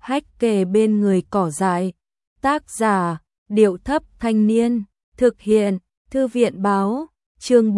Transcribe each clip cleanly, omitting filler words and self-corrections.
hách kề bên người cỏ dại. Tác giả, Điệu Thấp Thanh Niên. Thực hiện, Thư viện báo. Chương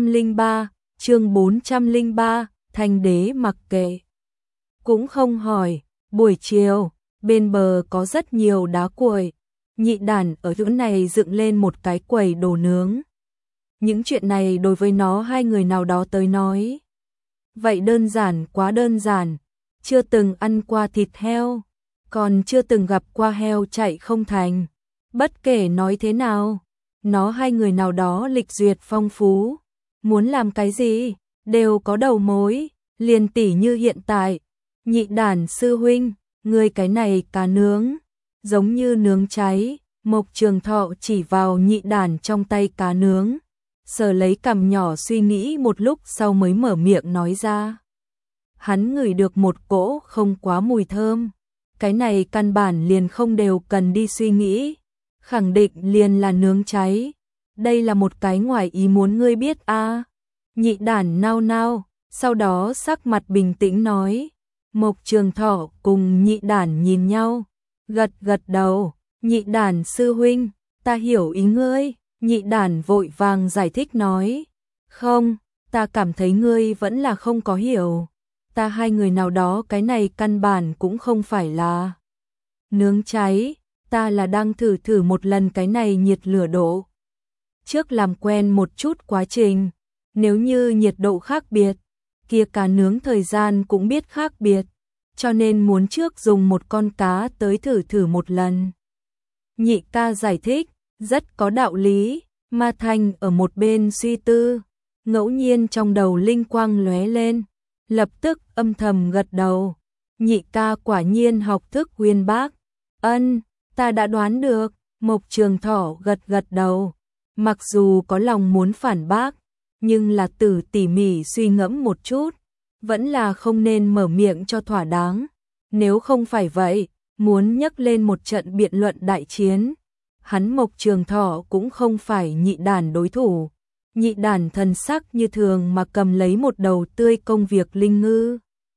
403, Thanh Đế mặc kệ. Cũng không hỏi, buổi chiều, bên bờ có rất nhiều đá cuội. Nhị đàn ở chỗ này dựng lên một cái quầy đồ nướng. Những chuyện này đối với nó hai người nào đó tới nói. Vậy đơn giản quá đơn giản, chưa từng ăn qua thịt heo, còn chưa từng gặp qua heo chạy không thành. Bất kể nói thế nào, nó hai người nào đó lịch duyệt phong phú, muốn làm cái gì, đều có đầu mối, liền tỉ như hiện tại. Nhị đàn sư huynh, người cái này cá nướng, giống như nướng cháy. Mộc Trường Thọ chỉ vào nhị đàn trong tay cá nướng, sờ lấy cằm nhỏ suy nghĩ một lúc sau mới mở miệng nói ra. Hắn ngửi được một cỗ không quá mùi thơm, cái này căn bản liền không đều cần đi suy nghĩ, khẳng định liền là nướng cháy. Đây là một cái ngoài ý muốn ngươi biết a. Nhị đàn nao nao, sau đó sắc mặt bình tĩnh nói. Mộc Trường Thọ cùng nhị đàn nhìn nhau, gật gật đầu. Nhị đàn sư huynh, ta hiểu ý ngươi. Nhị đàn vội vàng giải thích nói. Không, ta cảm thấy ngươi vẫn là không có hiểu. Ta hai người nào đó cái này căn bản cũng không phải là nướng cháy, ta là đang thử một lần cái này nhiệt lửa độ. Trước làm quen một chút quá trình, nếu như nhiệt độ khác biệt, kia cá nướng thời gian cũng biết khác biệt, cho nên muốn trước dùng một con cá tới thử một lần. Nhị ca giải thích, rất có đạo lý. Ma Thanh ở một bên suy tư, ngẫu nhiên trong đầu linh quang lóe lên, lập tức âm thầm gật đầu. Nhị ca quả nhiên học thức uyên bác. Ân, ta đã đoán được. Mộc Trường Thọ gật gật đầu, mặc dù có lòng muốn phản bác, nhưng là tỉ mỉ suy ngẫm một chút, vẫn là không nên mở miệng cho thỏa đáng. Nếu không phải vậy, muốn nhắc lên một trận biện luận đại chiến, hắn Mộc Trường Thọ cũng không phải nhị đàn đối thủ. Nhị đàn thần sắc như thường mà cầm lấy một đầu tươi công việc linh ngư.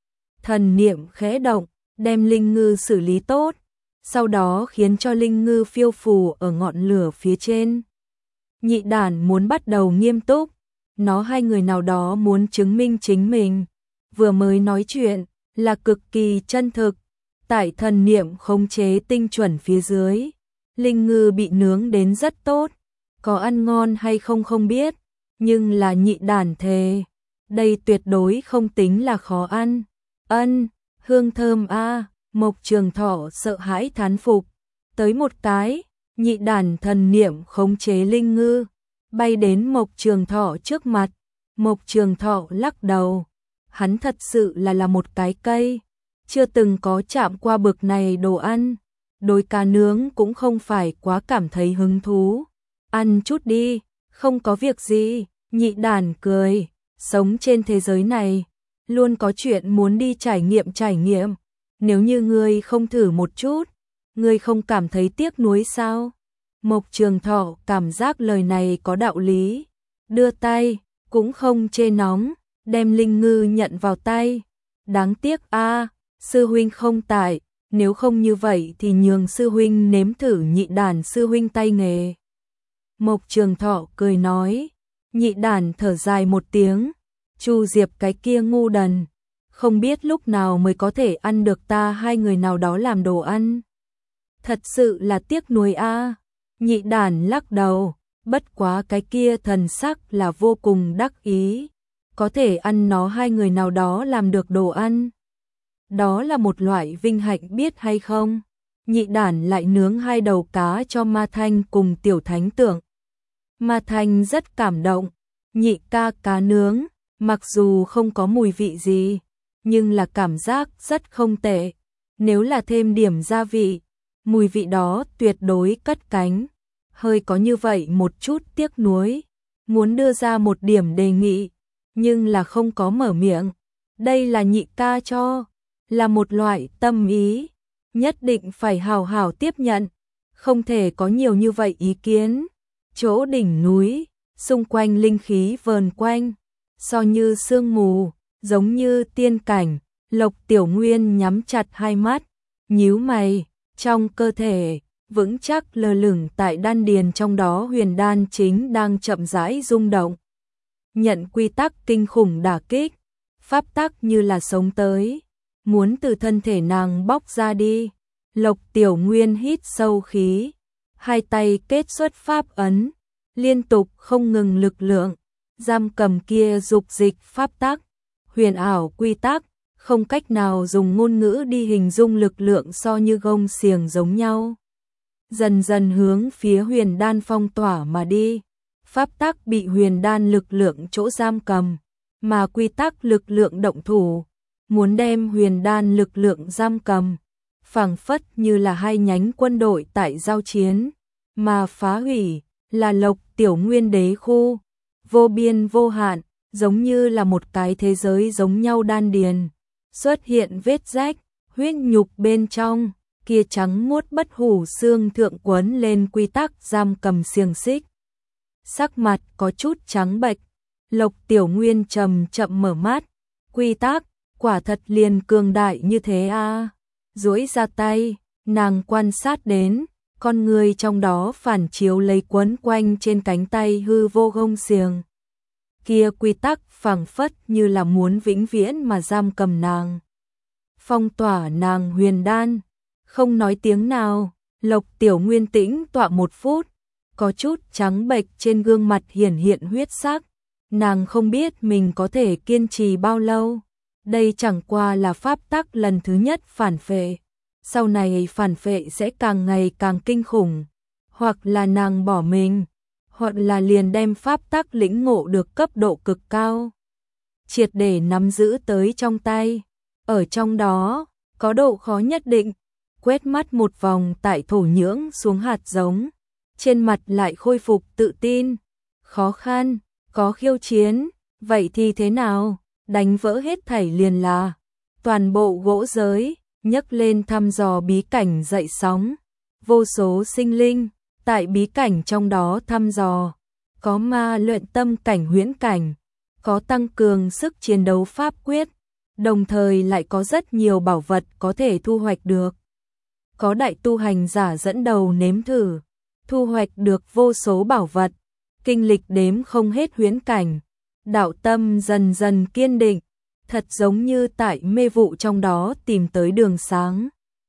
Thần niệm khẽ động, đem linh ngư xử lý tốt, sau đó khiến cho linh ngư phiêu phù ở ngọn lửa phía trên. Nhị đàn muốn bắt đầu nghiêm túc, nó hai người nào đó muốn chứng minh chính mình, vừa mới nói chuyện là cực kỳ chân thực. Tại thần niệm khống chế tinh chuẩn phía dưới, linh ngư bị nướng đến rất tốt, có ăn ngon hay không không biết, nhưng là nhị đàn thề, đây tuyệt đối không tính là khó ăn. Ân, hương thơm a. Mộc Trường Thọ sợ hãi thán phục, tới một cái, nhị đàn thần niệm khống chế linh ngư, bay đến Mộc Trường Thọ trước mặt. Mộc Trường Thọ lắc đầu, hắn thật sự là một cái cây, chưa từng có chạm qua bực này đồ ăn, đối cá nướng cũng không phải quá cảm thấy hứng thú. Ăn chút đi, không có việc gì. Nhị đàn cười, sống trên thế giới này, luôn có chuyện muốn đi trải nghiệm. Nếu như ngươi không thử một chút, ngươi không cảm thấy tiếc nuối sao? Mộc Trường Thọ cảm giác lời này có đạo lý, đưa tay, cũng không chê nóng, đem linh ngư nhận vào tay. Đáng tiếc a, sư huynh không tại, nếu không như vậy thì nhường sư huynh nếm thử nhị đàn sư huynh tay nghề. Mộc Trường Thọ cười nói. Nhị đàn thở dài một tiếng, Chu Diệp cái kia ngu đần, không biết lúc nào mới có thể ăn được ta hai người nào đó làm đồ ăn. Thật sự là tiếc nuối a. Nhị đàn lắc đầu, bất quá cái kia thần sắc là vô cùng đắc ý, có thể ăn nó hai người nào đó làm được đồ ăn. Đó là một loại vinh hạnh biết hay không. Nhị đàn lại nướng hai đầu cá cho Ma Thanh cùng Tiểu Thánh Tượng. Ma Thanh rất cảm động, nhị ca cá nướng, mặc dù không có mùi vị gì, nhưng là cảm giác rất không tệ. Nếu là thêm điểm gia vị, mùi vị đó tuyệt đối cất cánh. Hơi có như vậy một chút tiếc nuối, muốn đưa ra một điểm đề nghị, nhưng là không có mở miệng. Đây là nhị ca cho, là một loại tâm ý, nhất định phải hào hào tiếp nhận, không thể có nhiều như vậy ý kiến. Chỗ đỉnh núi, xung quanh linh khí vờn quanh, so như sương mù, giống như tiên cảnh. Lộc Tiểu Nguyên nhắm chặt hai mắt, nhíu mày, trong cơ thể vững chắc lơ lửng tại đan điền trong đó huyền đan chính đang chậm rãi rung động. Nhận quy tắc kinh khủng đả kích, pháp tắc như là sống tới, muốn từ thân thể nàng bóc ra đi. Lộc Tiểu Nguyên hít sâu khí, hai tay kết xuất pháp ấn, liên tục không ngừng lực lượng, giam cầm kia dục dịch pháp tắc, huyền ảo quy tắc, không cách nào dùng ngôn ngữ đi hình dung lực lượng so như gông xiềng giống nhau. Dần dần hướng phía huyền đan phong tỏa mà đi, pháp tắc bị huyền đan lực lượng chỗ giam cầm, mà quy tắc lực lượng động thủ, muốn đem huyền đan lực lượng giam cầm, phảng phất như là hai nhánh quân đội tại giao chiến, mà phá hủy là Lộc Tiểu Nguyên đế khu, vô biên vô hạn, giống như là một cái thế giới giống nhau đan điền, xuất hiện vết rách, huyết nhục bên trong, kia trắng muốt bất hủ xương thượng quấn lên quy tắc giam cầm xiềng xích. Sắc mặt có chút trắng bệch, Lộc Tiểu Nguyên chậm chậm mở mắt, quy tắc, quả thật liền cường đại như thế a. Duỗi ra tay, nàng quan sát đến, con người trong đó phản chiếu lấy quấn quanh trên cánh tay hư vô gông xiềng. Kia quy tắc phảng phất như là muốn vĩnh viễn mà giam cầm nàng, phong tỏa nàng huyền đan. Không nói tiếng nào, Lộc Tiểu Nguyên tĩnh tọa 1 phút, có chút trắng bệch trên gương mặt hiển hiện huyết sắc. Nàng không biết mình có thể kiên trì bao lâu. Đây chẳng qua là pháp tắc lần thứ nhất phản phệ. Sau này phản phệ sẽ càng ngày càng kinh khủng. Hoặc là nàng bỏ mình, hoặc là liền đem pháp tắc lĩnh ngộ được cấp độ cực cao, triệt để nắm giữ tới trong tay. Ở trong đó, có độ khó nhất định. Quét mắt một vòng tại thổ nhưỡng xuống hạt giống, trên mặt lại khôi phục tự tin. Khó khăn, có khiêu chiến, vậy thì thế nào? Đánh vỡ hết thảy liền là toàn bộ gỗ giới, nhấc lên thăm dò bí cảnh dậy sóng. Vô số sinh linh, tại bí cảnh trong đó thăm dò, có ma luyện tâm cảnh huyễn cảnh, có tăng cường sức chiến đấu pháp quyết, đồng thời lại có rất nhiều bảo vật có thể thu hoạch được. Có đại tu hành giả dẫn đầu nếm thử, thu hoạch được vô số bảo vật, kinh lịch đếm không hết huyễn cảnh, đạo tâm dần dần kiên định, thật giống như tại mê vụ trong đó tìm tới đường sáng.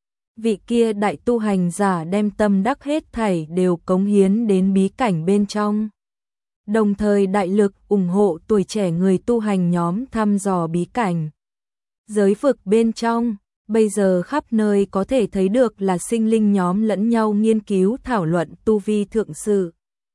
Vị kia đại tu hành giả đem tâm đắc hết thảy đều cống hiến đến bí cảnh bên trong, đồng thời đại lực ủng hộ tuổi trẻ người tu hành nhóm thăm dò bí cảnh. Giới vực bên trong, bây giờ khắp nơi có thể thấy được là sinh linh nhóm lẫn nhau nghiên cứu thảo luận tu vi thượng sự.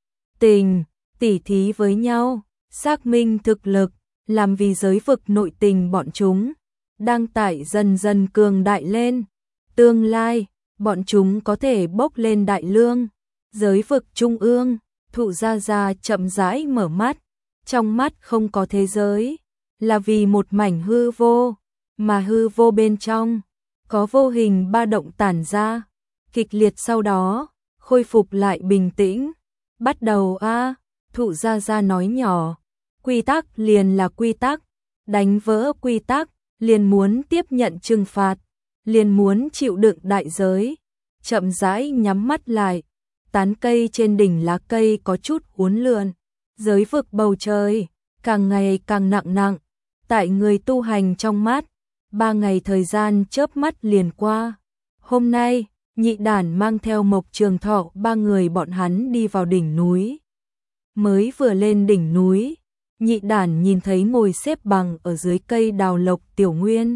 Tình, tỉ thí với nhau, xác minh thực lực, làm vì giới vực nội tình bọn chúng đang tại dần dần cường đại lên. Tương lai, bọn chúng có thể bốc lên đại lương. Giới vực trung ương, Thụ Gia Gia chậm rãi mở mắt, trong mắt không có thế giới, là vì một mảnh hư vô, mà hư vô bên trong có vô hình ba động tản ra, kịch liệt sau đó khôi phục lại bình tĩnh. Bắt đầu a, Thụ Gia Gia nói nhỏ, quy tắc liền là quy tắc, đánh vỡ quy tắc liền muốn tiếp nhận trừng phạt, liền muốn chịu đựng đại giới. Chậm rãi nhắm mắt lại, tán cây trên đỉnh lá cây có chút uốn lượn, giới vực bầu trời càng ngày càng nặng nặng. Tại người tu hành trong mắt, 3 ngày thời gian chớp mắt liền qua. Hôm nay, Nhị Đản mang theo Mộc Trường Thọ 3 người bọn hắn đi vào đỉnh núi. Mới vừa lên đỉnh núi, Nhị Đản nhìn thấy ngồi xếp bằng ở dưới cây đào Lộc Tiểu Nguyên.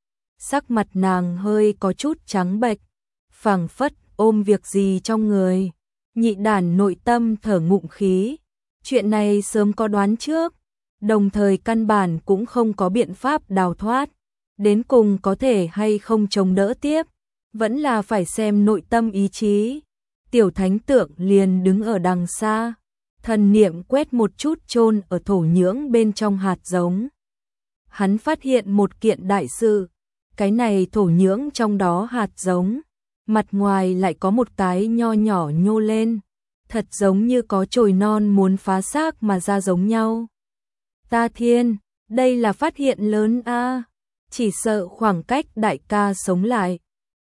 Sắc mặt nàng hơi có chút trắng bệch, phảng phất ôm việc gì trong người. Nhị Đản nội tâm thở ngụm khí, chuyện này sớm có đoán trước, đồng thời căn bản cũng không có biện pháp đào thoát, đến cùng có thể hay không chống đỡ tiếp, vẫn là phải xem nội tâm ý chí. Tiểu thánh tượng liền đứng ở đằng xa, thần niệm quét một chút chôn ở thổ nhưỡng bên trong hạt giống. Hắn phát hiện một kiện đại sự, cái này thổ nhưỡng trong đó hạt giống, mặt ngoài lại có một cái nho nhỏ nhô lên, thật giống như có chồi non muốn phá xác mà ra giống nhau. Ta thiên, đây là phát hiện lớn a, chỉ sợ khoảng cách đại ca sống lại,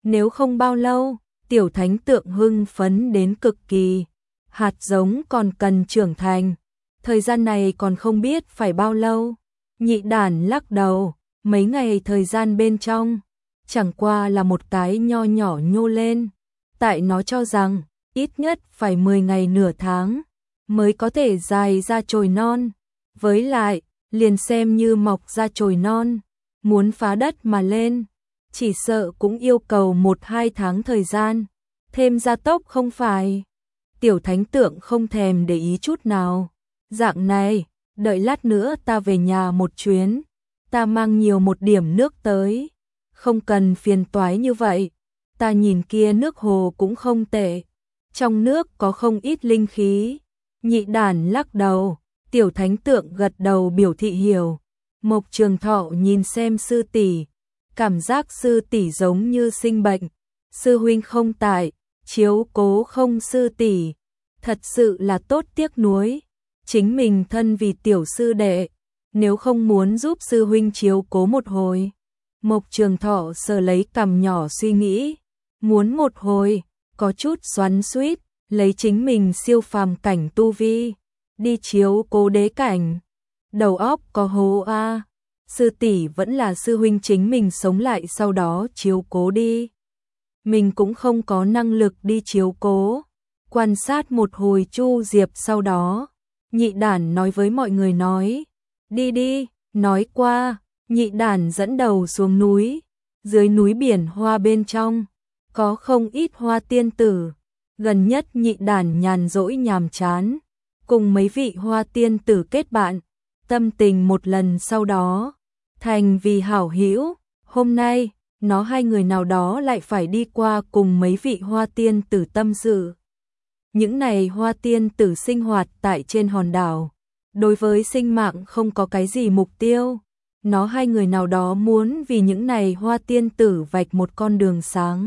Nếu không bao lâu, tiểu thánh tượng hưng phấn đến cực kỳ. Hạt giống còn cần trưởng thành, thời gian này còn không biết phải bao lâu. Nhị đản lắc đầu, mấy ngày thời gian bên trong, chẳng qua là một cái nho nhỏ nhô lên. Tại nó cho rằng, ít nhất phải 10 ngày nửa tháng, mới có thể dài ra chồi non. Với lại, liền xem như mọc ra chồi non, muốn phá đất mà lên, chỉ sợ cũng yêu cầu 1-2 tháng thời gian. Thêm gia tốc không phải. Tiểu thánh tượng không thèm để ý chút nào. Dạng này, đợi lát nữa ta về nhà một chuyến, ta mang nhiều một điểm nước tới. Không cần phiền toái như vậy. Ta nhìn kia nước hồ cũng không tệ. Trong nước có không ít linh khí. Nhị đản lắc đầu, tiểu thánh tượng gật đầu biểu thị hiểu. Mộc Trường Thọ nhìn xem sư tỷ, cảm giác sư tỷ giống như sinh bệnh. Sư huynh không tại, chiếu cố không sư tỷ, thật sự là tốt tiếc nuối. Chính mình thân vì tiểu sư đệ, nếu không muốn giúp sư huynh chiếu cố một hồi. Mộc Trường Thọ sờ lấy cằm nhỏ suy nghĩ, muốn một hồi, có chút xoắn xuýt, lấy chính mình siêu phàm cảnh tu vi, đi chiếu cố đế cảnh. Đầu óc có hố a. Sư tỷ vẫn là sư huynh chính mình sống lại sau đó chiếu cố đi. Mình cũng không có năng lực đi chiếu cố. Quan sát một hồi Chu Diệp sau đó, nhị đản nói với mọi người nói, đi đi, nói qua, nhị đản dẫn đầu xuống núi, dưới núi biển hoa bên trong, có không ít hoa tiên tử, gần nhất nhị đản nhàn rỗi nhàm chán, cùng mấy vị hoa tiên tử kết bạn, tâm tình một lần sau đó, thành vì hảo hữu, hôm nay, nó hai người nào đó lại phải đi qua cùng mấy vị hoa tiên tử tâm sự. Những này hoa tiên tử sinh hoạt tại trên hòn đảo, đối với sinh mạng không có cái gì mục tiêu, nó hai người nào đó muốn vì những này hoa tiên tử vạch một con đường sáng.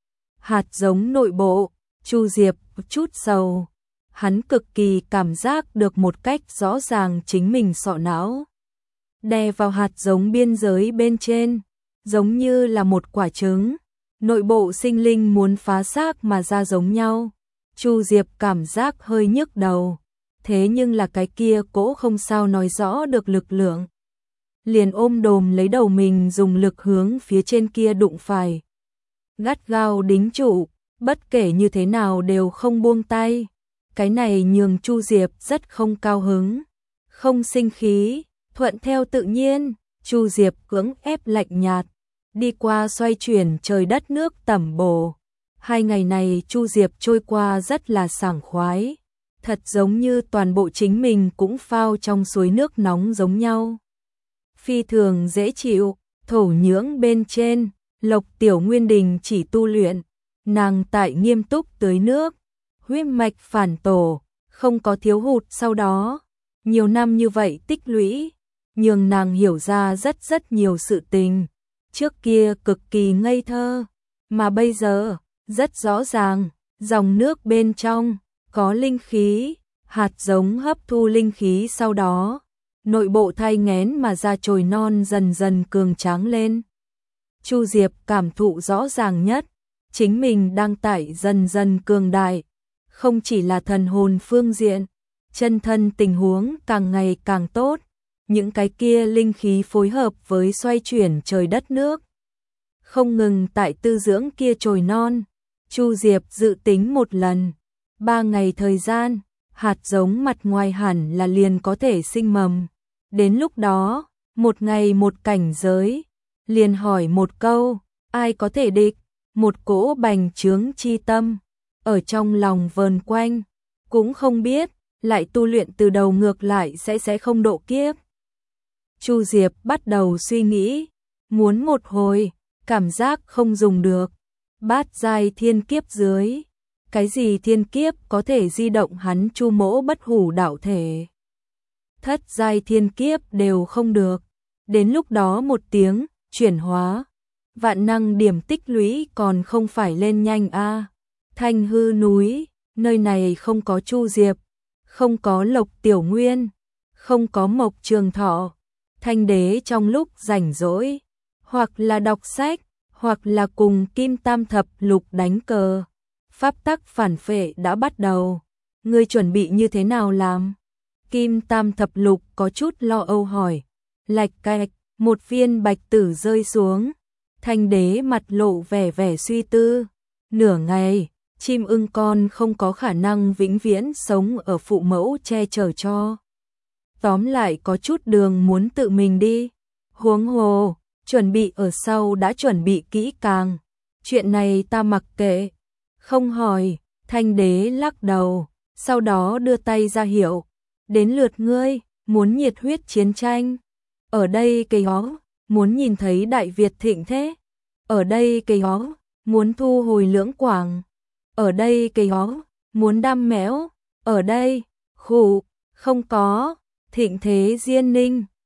Hạt giống nội bộ, Chu Diệp chút sầu, hắn cực kỳ cảm giác được một cách rõ ràng chính mình sọ não đè vào hạt giống biên giới bên trên, giống như là một quả trứng, nội bộ sinh linh muốn phá xác mà ra giống nhau. Chu Diệp cảm giác hơi nhức đầu, thế nhưng là cái kia cỗ không sao nói rõ được lực lượng. Liền ôm đồm lấy đầu mình dùng lực hướng phía trên kia đụng phải. Gắt gao đính trụ, bất kể như thế nào đều không buông tay. Cái này nhường Chu Diệp rất không cao hứng, không sinh khí, thuận theo tự nhiên. Chu Diệp cưỡng ép lạnh nhạt, đi qua xoay chuyển trời đất nước tẩm bổ. 2 ngày này Chu Diệp trôi qua rất là sảng khoái, thật giống như toàn bộ chính mình cũng phao trong suối nước nóng giống nhau. Phi thường dễ chịu, thổ nhưỡng bên trên, Lộc Tiểu Nguyên Đình chỉ tu luyện, nàng tại nghiêm túc tưới nước, huyết mạch phản tổ, không có thiếu hụt sau đó. Nhiều năm như vậy tích lũy, nhường nàng hiểu ra rất nhiều sự tình. Trước kia cực kỳ ngây thơ, mà bây giờ, rất rõ ràng, dòng nước bên trong, có linh khí, hạt giống hấp thu linh khí sau đó. Nội bộ thai nghén mà ra chồi non dần dần cường tráng lên. Chu Diệp cảm thụ rõ ràng nhất, chính mình đang tại dần dần cường đại, không chỉ là thần hồn phương diện, chân thân tình huống càng ngày càng tốt, những cái kia linh khí phối hợp với xoay chuyển trời đất nước, không ngừng tại tư dưỡng kia chồi non. Chu Diệp dự tính một lần, 3 ngày thời gian, hạt giống mặt ngoài hẳn là liền có thể sinh mầm. Đến lúc đó, một ngày một cảnh giới, liền hỏi một câu, ai có thể địch, một cỗ bành trướng chi tâm, ở trong lòng vờn quanh, cũng không biết, lại tu luyện từ đầu ngược lại sẽ không độ kiếp. Chu Diệp bắt đầu suy nghĩ, muốn một hồi, cảm giác không dùng được, bát giai thiên kiếp dưới, cái gì thiên kiếp có thể di động hắn Chu Mỗ bất hủ đạo thể. Thất giai thiên kiếp đều không được, đến lúc đó một tiếng, chuyển hóa, vạn năng điểm tích lũy còn không phải lên nhanh a. Thanh hư núi, nơi này không có Chu Diệp, không có Lộc Tiểu Nguyên, không có Mộc Trường Thọ, Thanh Đế trong lúc rảnh rỗi, hoặc là đọc sách, hoặc là cùng Kim Tam Thập Lục đánh cờ. Pháp tắc phản phệ đã bắt đầu. Ngươi chuẩn bị như thế nào làm? Kim Tam Thập Lục có chút lo âu hỏi. Lạch cạch, một viên bạch tử rơi xuống. Thanh đế mặt lộ vẻ suy tư. Nửa ngày, chim ưng con không có khả năng vĩnh viễn sống ở phụ mẫu che chở cho. Tóm lại có chút đường muốn tự mình đi. Huống hồ, chuẩn bị ở sau đã chuẩn bị kỹ càng. Chuyện này ta mặc kệ. Không hỏi, Thanh đế lắc đầu, sau đó đưa tay ra hiệu. Đến lượt ngươi, muốn nhiệt huyết chiến tranh. Ở đây cây ó, muốn nhìn thấy Đại Việt thịnh thế. Ở đây cây ó, muốn thu hồi Lưỡng Quảng. Ở đây cây ó, muốn đam mẽo. Ở đây, khụ, không có, thịnh thế Diên Ninh.